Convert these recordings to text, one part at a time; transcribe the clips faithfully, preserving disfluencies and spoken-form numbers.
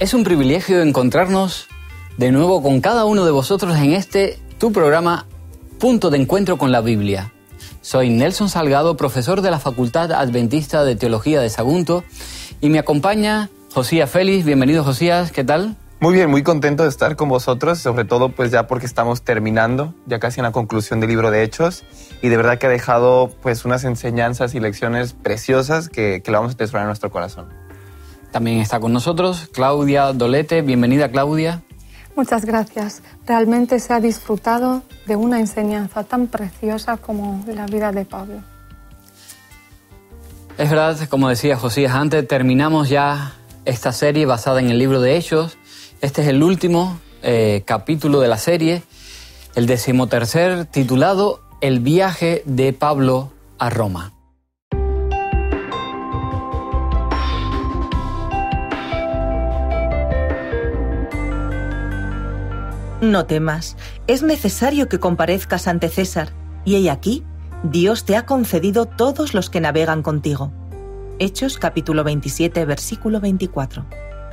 Es un privilegio encontrarnos de nuevo con cada uno de vosotros en este, tu programa, Punto de Encuentro con la Biblia. Soy Nelson Salgado, profesor de la Facultad Adventista de Teología de Sagunto, y me acompaña Josías Félix. Bienvenido, Josías, ¿qué tal? Muy bien, muy contento de estar con vosotros, sobre todo pues ya porque estamos terminando, ya casi en la conclusión del libro de Hechos, y de verdad que ha dejado pues unas enseñanzas y lecciones preciosas que, que le vamos a atesorar en nuestro corazón. También está con nosotros Claudia Dolete. Bienvenida, Claudia. Muchas gracias. Realmente se ha disfrutado de una enseñanza tan preciosa como la vida de Pablo. Es verdad, como decía Josías antes, terminamos ya esta serie basada en el libro de Hechos. Este es el último eh, capítulo de la serie, el decimotercer, titulado El viaje de Pablo a Roma. No temas, es necesario que comparezcas ante César, y he aquí, Dios te ha concedido todos los que navegan contigo. Hechos capítulo veintisiete, versículo veinticuatro.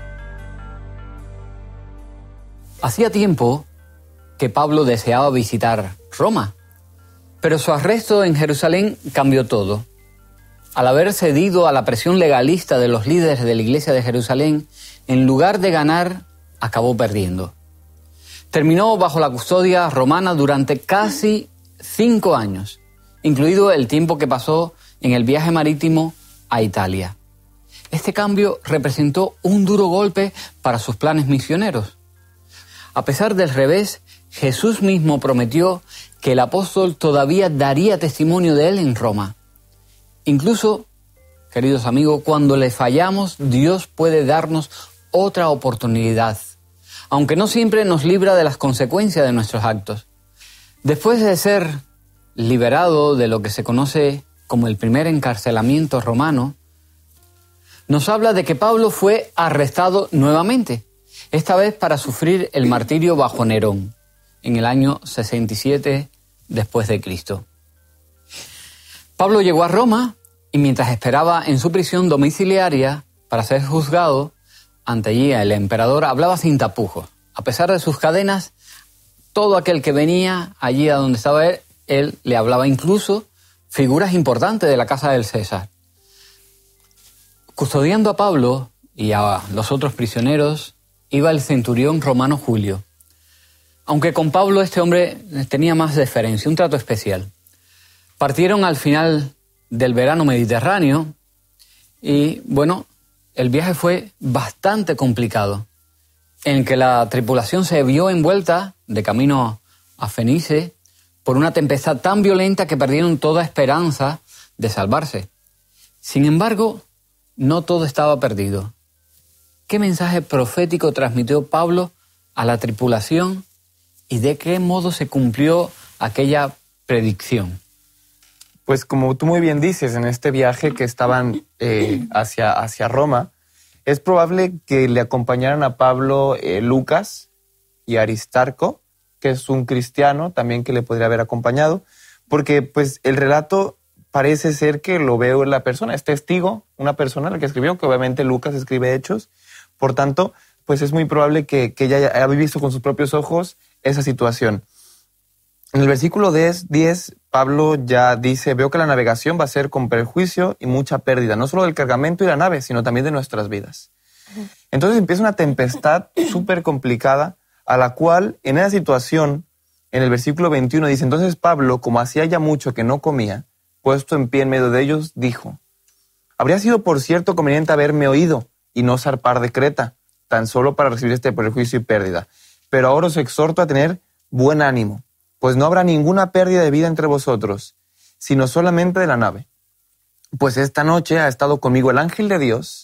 Hacía tiempo que Pablo deseaba visitar Roma, pero su arresto en Jerusalén cambió todo. Al haber cedido a la presión legalista de los líderes de la iglesia de Jerusalén, en lugar de ganar, acabó perdiendo. Terminó bajo la custodia romana durante casi cinco años, incluido el tiempo que pasó en el viaje marítimo a Italia. Este cambio representó un duro golpe para sus planes misioneros. A pesar del revés, Jesús mismo prometió que el apóstol todavía daría testimonio de él en Roma. Incluso, queridos amigos, cuando le fallamos, Dios puede darnos otra oportunidad, aunque no siempre nos libra de las consecuencias de nuestros actos. Después de ser liberado de lo que se conoce como el primer encarcelamiento romano, nos habla de que Pablo fue arrestado nuevamente, esta vez para sufrir el martirio bajo Nerón, en el año sesenta y siete después de Cristo. Pablo llegó a Roma y mientras esperaba en su prisión domiciliaria para ser juzgado, ante allí el emperador hablaba sin tapujos. A pesar de sus cadenas, todo aquel que venía allí a donde estaba él, él le hablaba, incluso figuras importantes de la casa del César. Custodiando a Pablo y a los otros prisioneros iba el centurión romano Julio. Aunque con Pablo este hombre tenía más deferencia, un trato especial. Partieron al final del verano mediterráneo y, bueno, el viaje fue bastante complicado, en que la tripulación se vio envuelta de camino a Fenice por una tempestad tan violenta que perdieron toda esperanza de salvarse. Sin embargo, no todo estaba perdido. ¿Qué mensaje profético transmitió Pablo a la tripulación y de qué modo se cumplió aquella predicción? Pues como tú muy bien dices, en este viaje que estaban eh, hacia, hacia Roma, es probable que le acompañaran a Pablo eh, Lucas y Aristarco, que es un cristiano también que le podría haber acompañado, porque pues el relato parece ser que lo veo en la persona, es testigo, una persona la que escribió, que obviamente Lucas escribe Hechos, por tanto, pues es muy probable que, que ella haya visto con sus propios ojos esa situación. En el versículo diez, Pablo ya dice, veo que la navegación va a ser con perjuicio y mucha pérdida, no solo del cargamento y la nave, sino también de nuestras vidas. Entonces empieza una tempestad súper complicada, a la cual, en esa situación, en el versículo veintiuno dice, entonces Pablo, como hacía ya mucho que no comía, puesto en pie en medio de ellos, dijo, habría sido por cierto conveniente haberme oído y no zarpar de Creta, tan solo para recibir este perjuicio y pérdida. Pero ahora os exhorto a tener buen ánimo, pues no habrá ninguna pérdida de vida entre vosotros, sino solamente de la nave. Pues esta noche ha estado conmigo el ángel de Dios,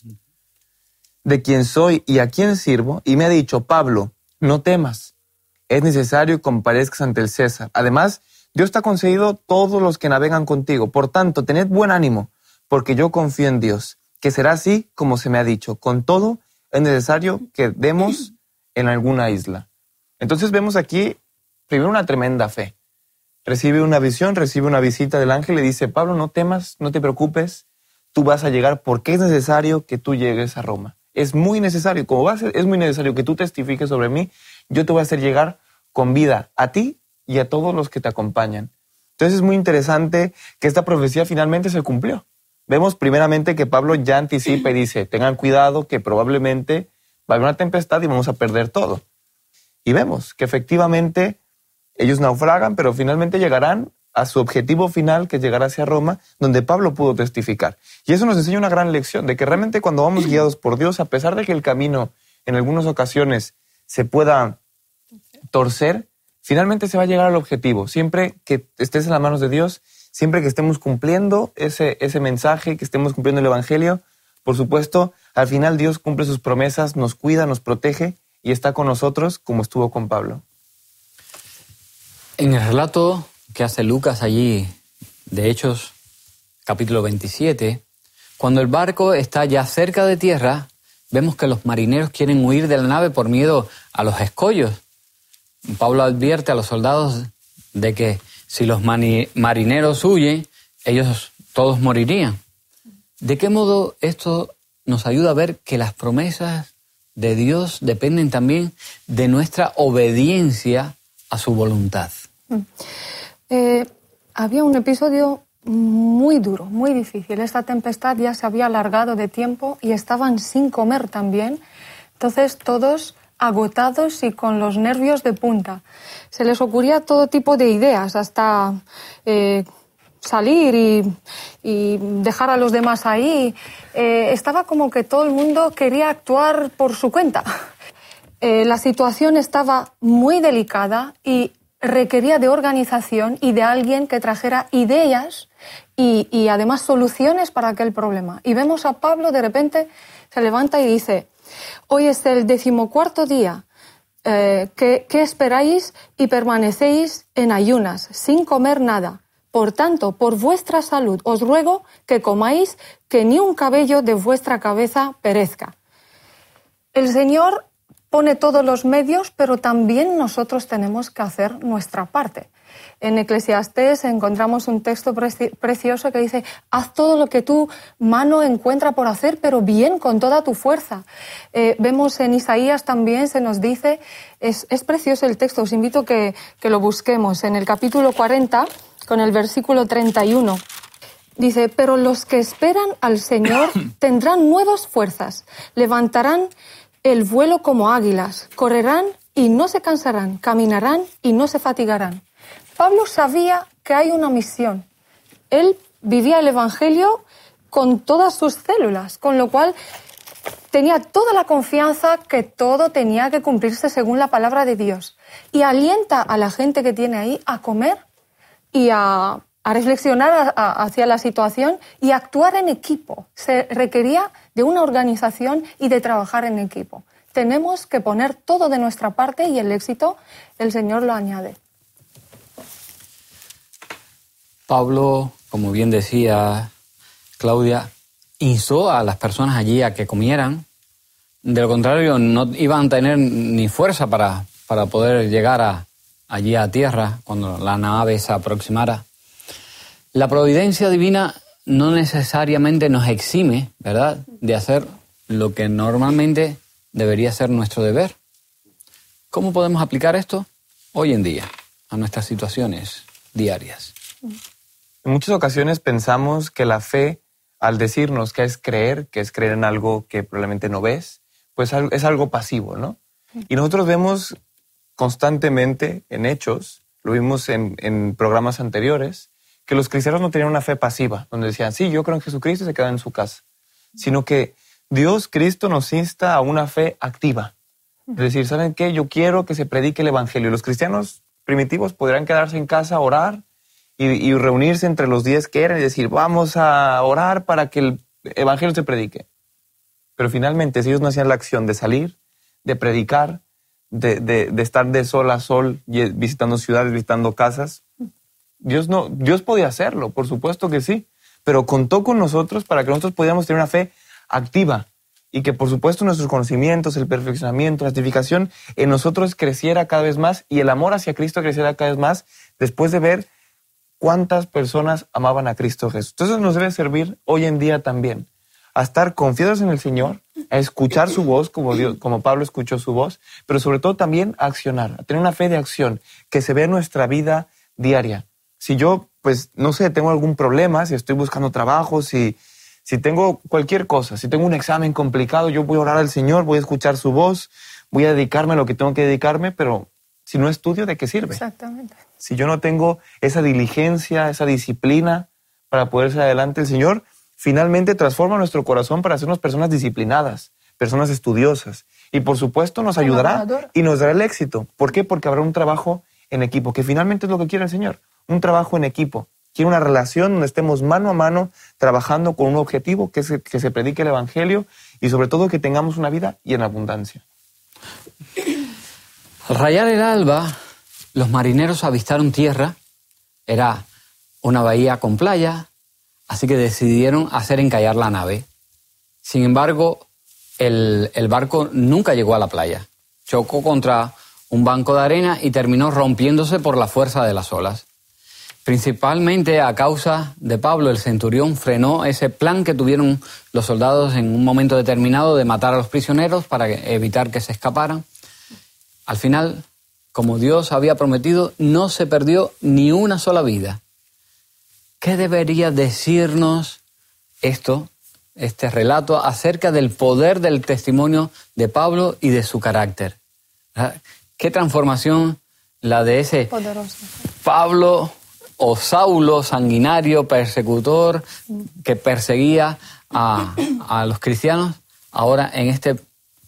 de quien soy y a quien sirvo, y me ha dicho, Pablo, no temas, es necesario que comparezcas ante el César. Además, Dios te ha concedido todos los que navegan contigo. Por tanto, tened buen ánimo, porque yo confío en Dios, que será así como se me ha dicho. Con todo, es necesario que demos en alguna isla. Entonces vemos aquí primero una tremenda fe. Recibe una visión, recibe una visita del ángel y le dice, Pablo, no temas, no te preocupes, tú vas a llegar porque es necesario que tú llegues a Roma. es muy necesario. Como va a ser, es muy necesario que tú testifiques sobre mí, yo te voy a hacer llegar con vida a ti y a todos los que te acompañan. Entonces es muy interesante que esta profecía finalmente se cumplió. Vemos primeramente que Pablo ya anticipa y dice, tengan cuidado que probablemente va a haber una tempestad y vamos a perder todo. Y vemos que efectivamente ellos naufragan, pero finalmente llegarán a su objetivo final, que es llegar hacia Roma, donde Pablo pudo testificar. Y eso nos enseña una gran lección, de que realmente cuando vamos guiados por Dios, a pesar de que el camino en algunas ocasiones se pueda torcer, finalmente se va a llegar al objetivo. Siempre que estés en las manos de Dios, siempre que estemos cumpliendo ese, ese mensaje, que estemos cumpliendo el Evangelio, por supuesto, al final Dios cumple sus promesas, nos cuida, nos protege y está con nosotros como estuvo con Pablo. En el relato que hace Lucas allí, de Hechos, capítulo veintisiete, cuando el barco está ya cerca de tierra, vemos que los marineros quieren huir de la nave por miedo a los escollos. Pablo advierte a los soldados de que si los mani- marineros huyen, ellos todos morirían. ¿De qué modo esto nos ayuda a ver que las promesas de Dios dependen también de nuestra obediencia a su voluntad? Eh, había un episodio muy duro, muy difícil. Esta tempestad ya se había alargado de tiempo y estaban sin comer también. Entonces todos agotados y con los nervios de punta. Se les ocurría todo tipo de ideas, hasta eh, salir y, y dejar a los demás ahí. Eh, estaba como que todo el mundo quería actuar por su cuenta. Eh, la situación estaba muy delicada y requería de organización y de alguien que trajera ideas y, y además soluciones para aquel problema. Y vemos a Pablo, de repente se levanta y dice: hoy es el decimocuarto día, eh, ¿qué, ¿qué esperáis y permanecéis en ayunas, sin comer nada? Por tanto, por vuestra salud os ruego que comáis, que ni un cabello de vuestra cabeza perezca. El Señor pone todos los medios, pero también nosotros tenemos que hacer nuestra parte. En Eclesiastés encontramos un texto preci- precioso que dice: haz todo lo que tu mano encuentra por hacer, pero bien, con toda tu fuerza. Eh, vemos en Isaías también, se nos dice, es, es precioso el texto, os invito a que, que lo busquemos, en el capítulo cuarenta, con el versículo treinta y uno. Dice: pero los que esperan al Señor tendrán nuevas fuerzas, levantarán el vuelo como águilas, correrán y no se cansarán, caminarán y no se fatigarán. Pablo sabía que hay una misión. Él vivía el Evangelio con todas sus células, con lo cual tenía toda la confianza que todo tenía que cumplirse según la palabra de Dios. Y alienta a la gente que tiene ahí a comer y a, a reflexionar a, a, hacia la situación y a actuar en equipo. Se requería de una organización y de trabajar en equipo. Tenemos que poner todo de nuestra parte y el éxito el Señor lo añade. Pablo, como bien decía Claudia, instó a las personas allí a que comieran. De lo contrario, no iban a tener ni fuerza para, para poder llegar a, allí a tierra cuando la nave se aproximara. La providencia divina no necesariamente nos exime, ¿verdad?, de hacer lo que normalmente debería ser nuestro deber. ¿Cómo podemos aplicar esto hoy en día a nuestras situaciones diarias? En muchas ocasiones pensamos que la fe, al decirnos que es creer, que es creer en algo que probablemente no ves, pues es algo pasivo, ¿no? Y nosotros vemos constantemente en hechos, lo vimos en, en programas anteriores, que los cristianos no tenían una fe pasiva, donde decían, sí, yo creo en Jesucristo y se quedan en su casa, sino que Dios, Cristo, nos insta a una fe activa. Es decir, ¿saben qué? Yo quiero que se predique el Evangelio. Los cristianos primitivos podrían quedarse en casa a orar y, y reunirse entre los días que eran y decir, vamos a orar para que el Evangelio se predique. Pero finalmente, si ellos no hacían la acción de salir, de predicar, de, de, de estar de sol a sol, visitando ciudades, visitando casas, Dios, no, Dios podía hacerlo, por supuesto que sí, pero contó con nosotros para que nosotros pudiéramos tener una fe activa y que, por supuesto, nuestros conocimientos, el perfeccionamiento, la santificación en nosotros creciera cada vez más y el amor hacia Cristo creciera cada vez más después de ver cuántas personas amaban a Cristo Jesús. Entonces nos debe servir hoy en día también. a estar confiados en el Señor, a escuchar su voz, como, Dios, como Pablo escuchó su voz, pero sobre todo también a accionar, a tener una fe de acción que se ve en nuestra vida diaria. Si yo, pues, no sé, tengo algún problema, si estoy buscando trabajo, si, si tengo cualquier cosa, si tengo un examen complicado, yo voy a orar al Señor, voy a escuchar su voz, voy a dedicarme a lo que tengo que dedicarme, pero si no estudio, ¿de qué sirve? Exactamente. Si yo no tengo esa diligencia, esa disciplina para poder ser adelante, el Señor finalmente transforma nuestro corazón para hacernos personas disciplinadas, personas estudiosas. Y por supuesto nos ayudará y nos dará el éxito. ¿Por qué? Porque habrá un trabajo en equipo, que finalmente es lo que quiere el Señor. Un trabajo en equipo. Quiere una relación donde estemos mano a mano trabajando con un objetivo, que es que se predique el Evangelio y sobre todo que tengamos una vida y en abundancia. Al rayar el alba, los marineros avistaron tierra. Era una bahía con playa, así que decidieron hacer encallar la nave. Sin embargo, el, el barco nunca llegó a la playa. Chocó contra un banco de arena y terminó rompiéndose por la fuerza de las olas. Principalmente a causa de Pablo, el centurión frenó ese plan que tuvieron los soldados en un momento determinado de matar a los prisioneros para evitar que se escaparan. Al final, como Dios había prometido, no se perdió ni una sola vida. ¿Qué debería decirnos esto, este relato, acerca del poder del testimonio de Pablo y de su carácter? ¿Qué transformación la de ese Poderoso. Pablo o Saulo, sanguinario, persecutor, que perseguía a, a los cristianos, ahora en este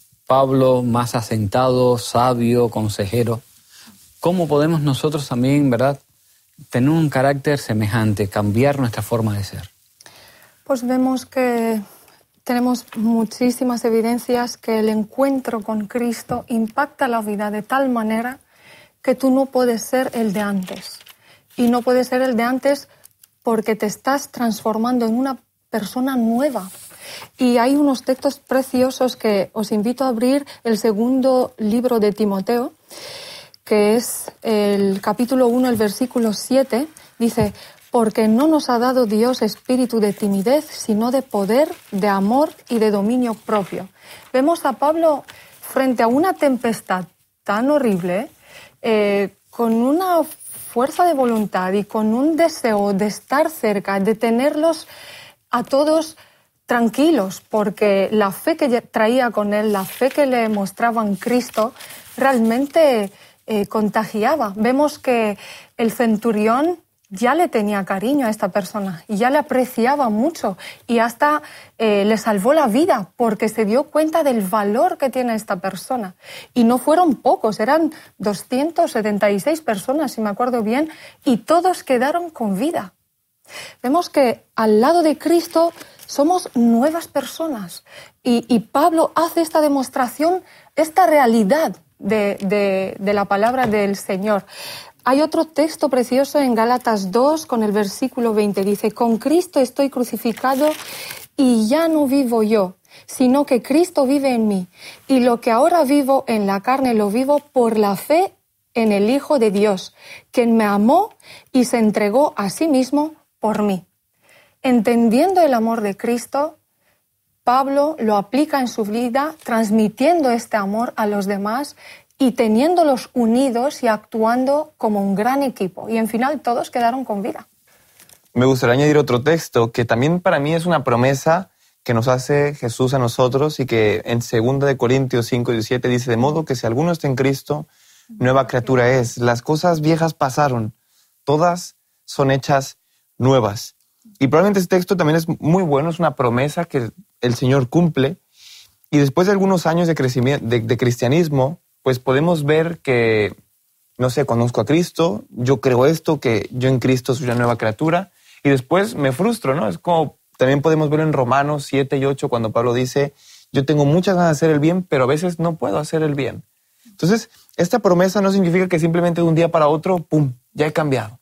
Pablo más asentado, sabio, consejero? ¿Cómo podemos nosotros también, verdad, tener un carácter semejante, cambiar nuestra forma de ser? Pues vemos que tenemos muchísimas evidencias que el encuentro con Cristo impacta la vida de tal manera que tú no puedes ser el de antes. Y no puedes ser el de antes porque te estás transformando en una persona nueva. Y hay unos textos preciosos que os invito a abrir, el segundo libro de Timoteo, que es el capítulo uno, el versículo siete, dice: porque no nos ha dado Dios espíritu de timidez, sino de poder, de amor y de dominio propio. Vemos a Pablo frente a una tempestad tan horrible, eh, con una fuerza de voluntad y con un deseo de estar cerca, de tenerlos a todos tranquilos, porque la fe que traía con él, la fe que le mostraba en Cristo, realmente eh, contagiaba. Vemos que el centurión ya le tenía cariño a esta persona y ya le apreciaba mucho y hasta eh, le salvó la vida porque se dio cuenta del valor que tiene esta persona. Y no fueron pocos, eran doscientas setenta y seis personas, si me acuerdo bien, y todos quedaron con vida. Vemos que al lado de Cristo somos nuevas personas y, y Pablo hace esta demostración, esta realidad de, de, de la palabra del Señor. Hay otro texto precioso en Gálatas dos con el versículo veinte. Dice: con Cristo estoy crucificado y ya no vivo yo, sino que Cristo vive en mí. Y lo que ahora vivo en la carne lo vivo por la fe en el Hijo de Dios, quien me amó y se entregó a sí mismo por mí. Entendiendo el amor de Cristo, Pablo lo aplica en su vida, transmitiendo este amor a los demás y teniéndolos unidos y actuando como un gran equipo. Y en final todos quedaron con vida. Me gustaría añadir otro texto que también para mí es una promesa que nos hace Jesús a nosotros y que en segunda de Corintios cinco diecisiete dice: de modo que si alguno está en Cristo, nueva criatura es. Las cosas viejas pasaron, todas son hechas nuevas. Y probablemente este texto también es muy bueno, es una promesa que el Señor cumple. Y después de algunos años de, crecimiento, de, de cristianismo, pues podemos ver que, no sé, conozco a Cristo, yo creo esto, que yo en Cristo soy una nueva criatura, y después me frustro, ¿no? Es como también podemos ver en Romanos siete y ocho cuando Pablo dice: yo tengo muchas ganas de hacer el bien, pero a veces no puedo hacer el bien. Entonces, esta promesa no significa que simplemente de un día para otro, ¡pum!, ya he cambiado.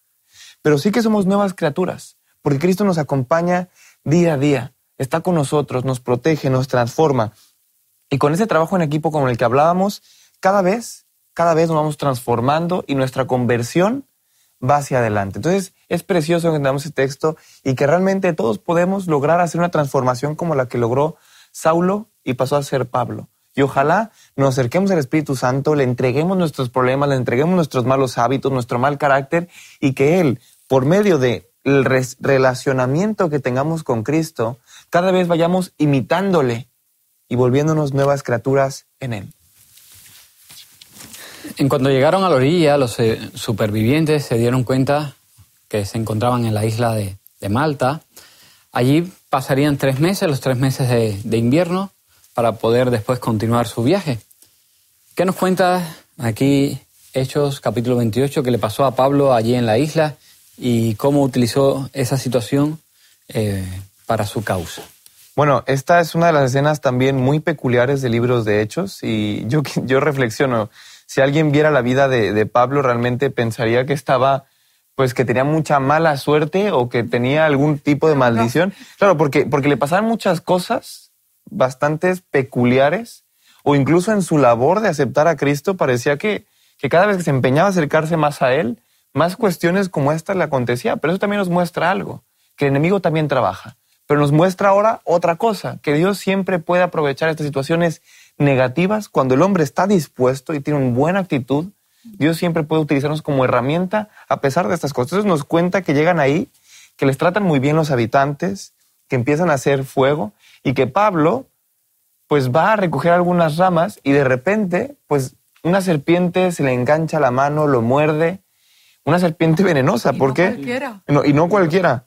Pero sí que somos nuevas criaturas, porque Cristo nos acompaña día a día, está con nosotros, nos protege, nos transforma. Y con ese trabajo en equipo como el que hablábamos, cada vez, cada vez nos vamos transformando y nuestra conversión va hacia adelante. Entonces es precioso que entendamos este texto y que realmente todos podemos lograr hacer una transformación como la que logró Saulo y pasó a ser Pablo. Y ojalá nos acerquemos al Espíritu Santo, le entreguemos nuestros problemas, le entreguemos nuestros malos hábitos, nuestro mal carácter, y que Él, por medio del relacionamiento que tengamos con Cristo, cada vez vayamos imitándole y volviéndonos nuevas criaturas en Él. En cuanto llegaron a la orilla, los eh, supervivientes se dieron cuenta que se encontraban en la isla de, de Malta. Allí pasarían tres meses, los tres meses de, de invierno, para poder después continuar su viaje. ¿Qué nos cuenta aquí Hechos capítulo veintiocho que le pasó a Pablo allí en la isla y cómo utilizó esa situación eh, para su causa? Bueno, esta es una de las escenas también muy peculiares de libros de Hechos y yo, yo reflexiono, si alguien viera la vida de, de Pablo realmente pensaría que estaba, pues que tenía mucha mala suerte o que tenía algún tipo de maldición. Claro, porque, porque le pasaban muchas cosas bastantes peculiares, o incluso en su labor de aceptar a Cristo parecía que, que cada vez que se empeñaba a acercarse más a Él, más cuestiones como esta le acontecía. Pero eso también nos muestra algo, que el enemigo también trabaja. Pero nos muestra ahora otra cosa, que Dios siempre puede aprovechar estas situaciones negativas cuando el hombre está dispuesto y tiene una buena actitud. Dios siempre puede utilizarnos como herramienta a pesar de estas cosas. Entonces nos cuenta que llegan ahí, que les tratan muy bien los habitantes, que empiezan a hacer fuego y que Pablo pues va a recoger algunas ramas y de repente pues una serpiente se le engancha a la mano, lo muerde. Una serpiente venenosa, ¿por qué? No cualquiera. No, y no cualquiera.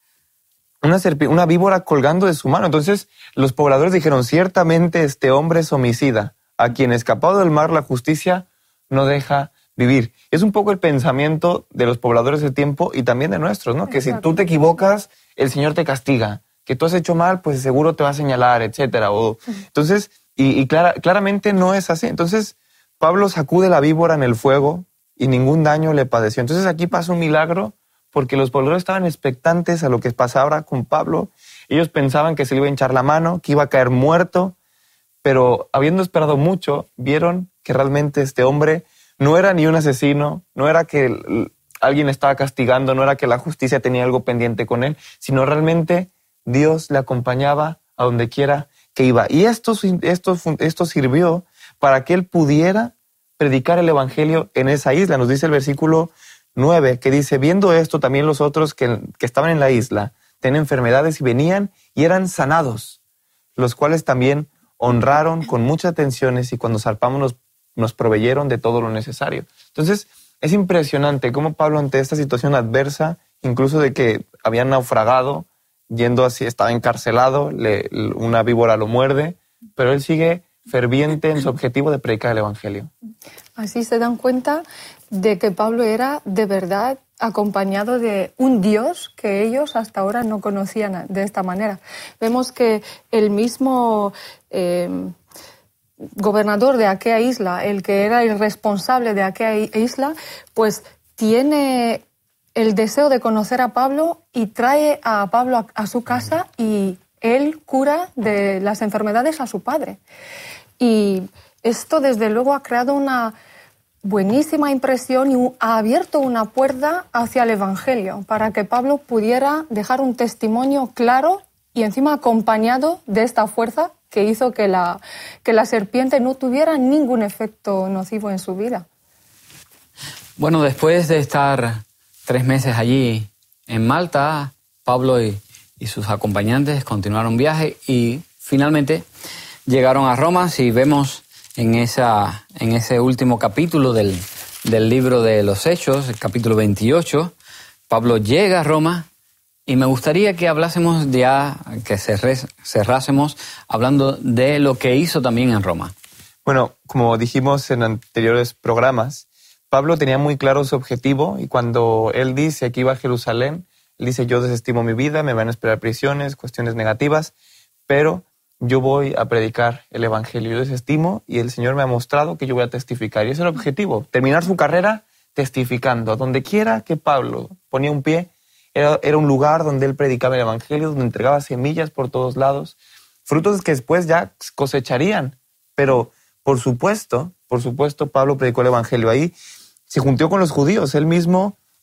Una, serpi- una víbora colgando de su mano. Entonces los pobladores dijeron, ciertamente este hombre es homicida, a quien escapado del mar la justicia no deja vivir. Es un poco el pensamiento de los pobladores del tiempo y también de nuestros, ¿no? Que si tú te equivocas, el Señor te castiga. Que tú has hecho mal, pues seguro te va a señalar, etcétera. O, entonces, y, y clara, claramente no es así. Entonces Pablo sacude la víbora en el fuego y ningún daño le padeció. Entonces aquí pasa un milagro porque los pobladores estaban expectantes a lo que pasa ahora con Pablo. Ellos pensaban que se le iba a hinchar la mano, que iba a caer muerto, pero habiendo esperado mucho, vieron que realmente este hombre no era ni un asesino, no era que alguien estaba castigando, no era que la justicia tenía algo pendiente con él, sino realmente Dios le acompañaba a donde quiera que iba. Y esto, esto, esto sirvió para que él pudiera predicar el evangelio en esa isla. Nos dice el versículo nueve, que dice, viendo esto también los otros que, que estaban en la isla tenían enfermedades y venían y eran sanados, los cuales también honraron con muchas atenciones y cuando zarpamos nos, nos proveyeron de todo lo necesario. Entonces es impresionante cómo Pablo ante esta situación adversa, incluso de que habían naufragado, yendo así, estaba encarcelado, le, una víbora lo muerde, pero él sigue ferviente en su objetivo de predicar el evangelio. Así se dan cuenta de que Pablo era de verdad acompañado de un Dios que ellos hasta ahora no conocían de esta manera. Vemos que el mismo eh, gobernador de aquella isla, el que era el responsable de aquella isla, pues tiene el deseo de conocer a Pablo y trae a Pablo a, a su casa y él cura de las enfermedades a su padre. Y esto desde luego ha creado una buenísima impresión y ha abierto una puerta hacia el Evangelio para que Pablo pudiera dejar un testimonio claro y encima acompañado de esta fuerza que hizo que la, que la serpiente no tuviera ningún efecto nocivo en su vida. Bueno, después de estar tres meses allí en Malta, Pablo y, y sus acompañantes continuaron viaje y finalmente llegaron a Roma. Si vemos en, esa, en ese último capítulo del, del libro de los Hechos, el capítulo veintiocho, Pablo llega a Roma y me gustaría que hablásemos ya, que cerrásemos hablando de lo que hizo también en Roma. Bueno, como dijimos en anteriores programas, Pablo tenía muy claro su objetivo y cuando él dice que iba a Jerusalén, él dice, yo desestimo mi vida, me van a esperar prisiones, cuestiones negativas, pero yo voy a predicar el evangelio, yo desestimo y el Señor me ha mostrado que yo voy a testificar. Y ese es el objetivo, terminar su carrera testificando. A donde quiera que Pablo ponía un pie, era, era un lugar donde él predicaba el evangelio, donde entregaba semillas por todos lados, frutos que después ya cosecharían. Pero por supuesto, por supuesto, Pablo predicó el evangelio ahí, se juntó con los judíos, él mismo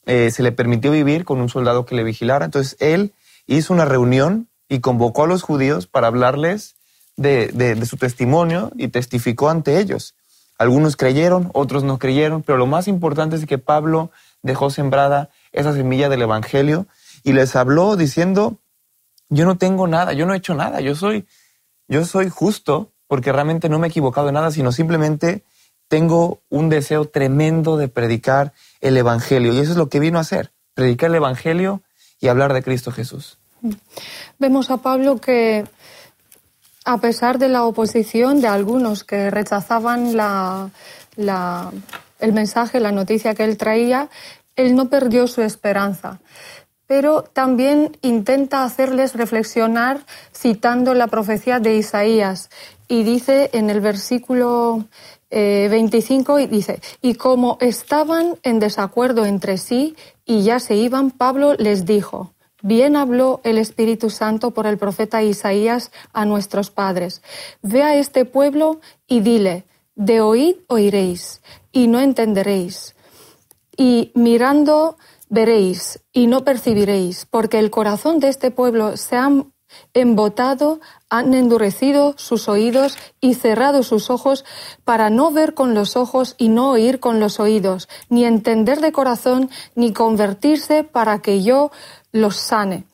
eh, se le permitió vivir con un soldado que le vigilara. Entonces él hizo una reunión y convocó a los judíos para hablarles de, de, de su testimonio y testificó ante ellos. Algunos creyeron, otros no creyeron, pero lo más importante es que Pablo dejó sembrada esa semilla del evangelio y les habló diciendo: yo no tengo nada, yo no he hecho nada, yo soy, yo soy justo porque realmente no me he equivocado en nada, sino simplemente tengo un deseo tremendo de predicar el evangelio. Y eso es lo que vino a hacer, predicar el evangelio y hablar de Cristo Jesús. Vemos a Pablo que, a pesar de la oposición de algunos que rechazaban la, la, el mensaje, la noticia que él traía, él no perdió su esperanza. Pero también intenta hacerles reflexionar citando la profecía de Isaías. Y dice en el versículo eh, veinticinco, y dice: y como estaban en desacuerdo entre sí y ya se iban, Pablo les dijo: bien habló el Espíritu Santo por el profeta Isaías a nuestros padres. Ve a este pueblo y dile: de oíd oiréis y no entenderéis. Y mirando veréis y no percibiréis, porque el corazón de este pueblo se ha embotado, han endurecido sus oídos y cerrado sus ojos para no ver con los ojos y no oír con los oídos, ni entender de corazón, ni convertirse para que yo los sane.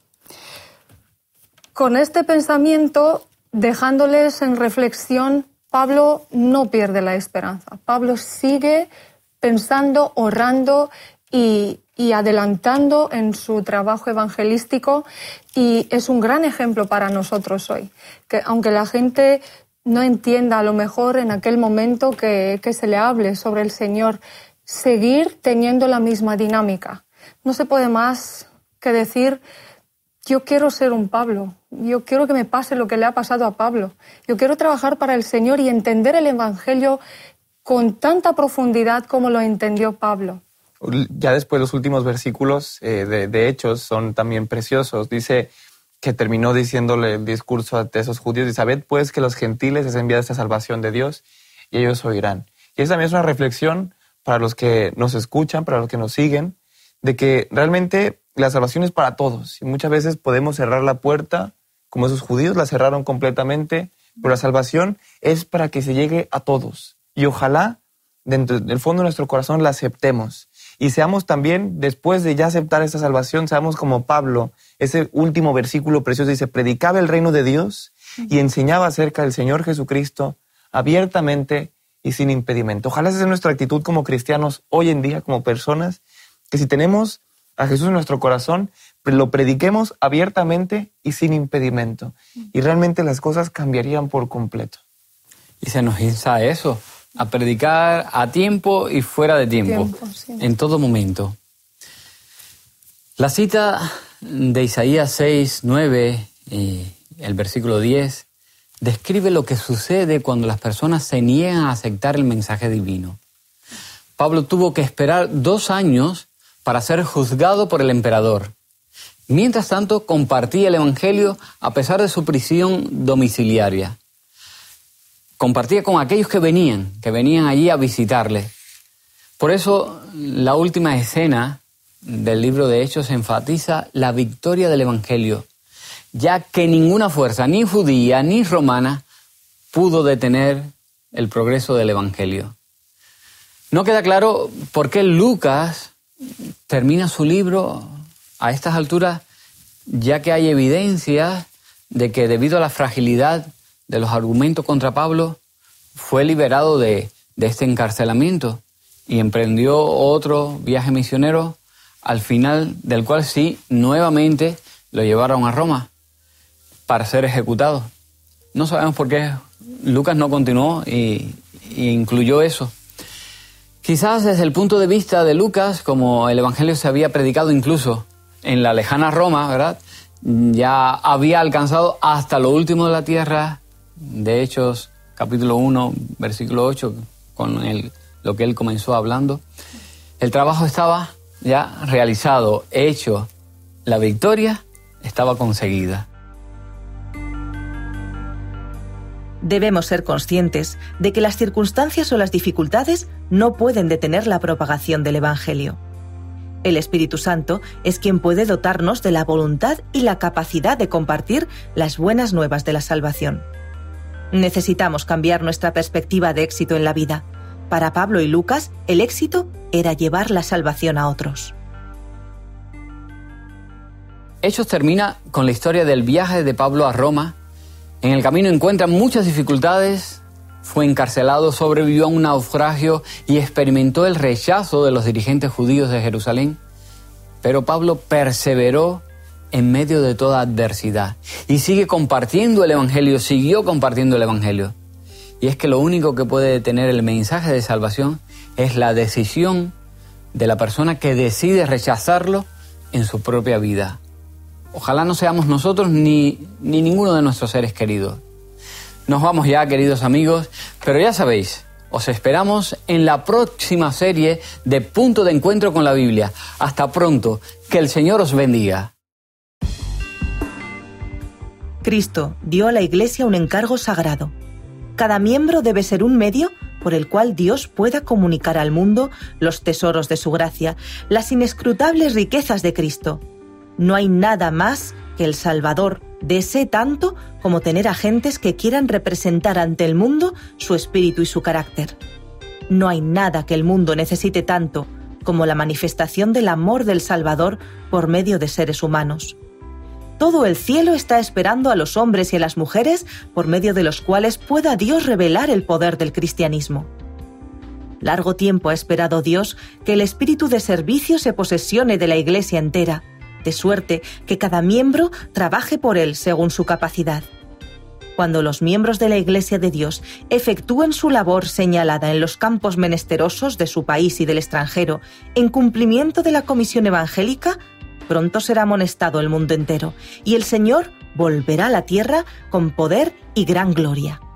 Con este pensamiento, dejándoles en reflexión, Pablo no pierde la esperanza. Pablo sigue pensando, orando y, y adelantando en su trabajo evangelístico, y es un gran ejemplo para nosotros hoy, que aunque la gente no entienda a lo mejor en aquel momento que, que se le hable sobre el Señor, seguir teniendo la misma dinámica. No se puede más que decir: yo quiero ser un Pablo, yo quiero que me pase lo que le ha pasado a Pablo, yo quiero trabajar para el Señor y entender el Evangelio con tanta profundidad como lo entendió Pablo. Ya después los últimos versículos eh, de, de Hechos son también preciosos. Dice que terminó diciéndole el discurso a esos judíos: y sabed pues que los gentiles es enviada esta salvación de Dios y ellos oirán. Y esa también es una reflexión para los que nos escuchan, para los que nos siguen, de que realmente la salvación es para todos. Y muchas veces podemos cerrar la puerta, como esos judíos la cerraron completamente, pero la salvación es para que se llegue a todos. Y ojalá dentro del fondo de nuestro corazón la aceptemos. Y seamos también, después de ya aceptar esta salvación, seamos como Pablo. Ese último versículo precioso dice: predicaba el reino de Dios y enseñaba acerca del Señor Jesucristo abiertamente y sin impedimento. Ojalá esa sea nuestra actitud como cristianos hoy en día, como personas, que si tenemos a Jesús en nuestro corazón, lo prediquemos abiertamente y sin impedimento. Y realmente las cosas cambiarían por completo. Y se nos insta a eso, a predicar a tiempo y fuera de tiempo, tiempo sí. En todo momento. La cita de Isaías seis, nueve y el versículo diez describe lo que sucede cuando las personas se niegan a aceptar el mensaje divino. Pablo tuvo que esperar dos años para ser juzgado por el emperador. Mientras tanto, compartía el evangelio a pesar de su prisión domiciliaria. Compartía con aquellos que venían, que venían allí a visitarle. Por eso, la última escena del libro de Hechos enfatiza la victoria del evangelio, ya que ninguna fuerza, ni judía ni romana, pudo detener el progreso del evangelio. No queda claro por qué Lucas termina su libro a estas alturas, ya que hay evidencia de que debido a la fragilidad de los argumentos contra Pablo, fue liberado de, de este encarcelamiento y emprendió otro viaje misionero, al final del cual sí, nuevamente lo llevaron a Roma para ser ejecutado. No sabemos por qué Lucas no continuó y, y incluyó eso. Quizás desde el punto de vista de Lucas, como el evangelio se había predicado incluso en la lejana Roma, ¿verdad?, ya había alcanzado hasta lo último de la tierra. De Hechos, capítulo uno, versículo ocho, con el, lo que él comenzó hablando. El trabajo estaba ya realizado, hecho. La victoria estaba conseguida. Debemos ser conscientes de que las circunstancias o las dificultades no pueden detener la propagación del Evangelio. El Espíritu Santo es quien puede dotarnos de la voluntad y la capacidad de compartir las buenas nuevas de la salvación. Necesitamos cambiar nuestra perspectiva de éxito en la vida. Para Pablo y Lucas, el éxito era llevar la salvación a otros. Hechos termina con la historia del viaje de Pablo a Roma. En el camino encuentra muchas dificultades, fue encarcelado, sobrevivió a un naufragio y experimentó el rechazo de los dirigentes judíos de Jerusalén. Pero Pablo perseveró en medio de toda adversidad y sigue compartiendo el Evangelio, siguió compartiendo el Evangelio. Y es que lo único que puede detener el mensaje de salvación es la decisión de la persona que decide rechazarlo en su propia vida. Ojalá no seamos nosotros ni, ni ninguno de nuestros seres queridos. Nos vamos ya, queridos amigos, pero ya sabéis, os esperamos en la próxima serie de Punto de Encuentro con la Biblia. Hasta pronto, que el Señor os bendiga. Cristo dio a la Iglesia un encargo sagrado. Cada miembro debe ser un medio por el cual Dios pueda comunicar al mundo los tesoros de su gracia, las inescrutables riquezas de Cristo. No hay nada más que el Salvador desee tanto como tener agentes que quieran representar ante el mundo su espíritu y su carácter. No hay nada que el mundo necesite tanto como la manifestación del amor del Salvador por medio de seres humanos. Todo el cielo está esperando a los hombres y a las mujeres por medio de los cuales pueda Dios revelar el poder del cristianismo. Largo tiempo ha esperado Dios que el espíritu de servicio se posesione de la Iglesia entera, de suerte que cada miembro trabaje por él según su capacidad. Cuando los miembros de la Iglesia de Dios efectúen su labor señalada en los campos menesterosos de su país y del extranjero, en cumplimiento de la comisión evangélica, pronto será amonestado el mundo entero, y el Señor volverá a la tierra con poder y gran gloria.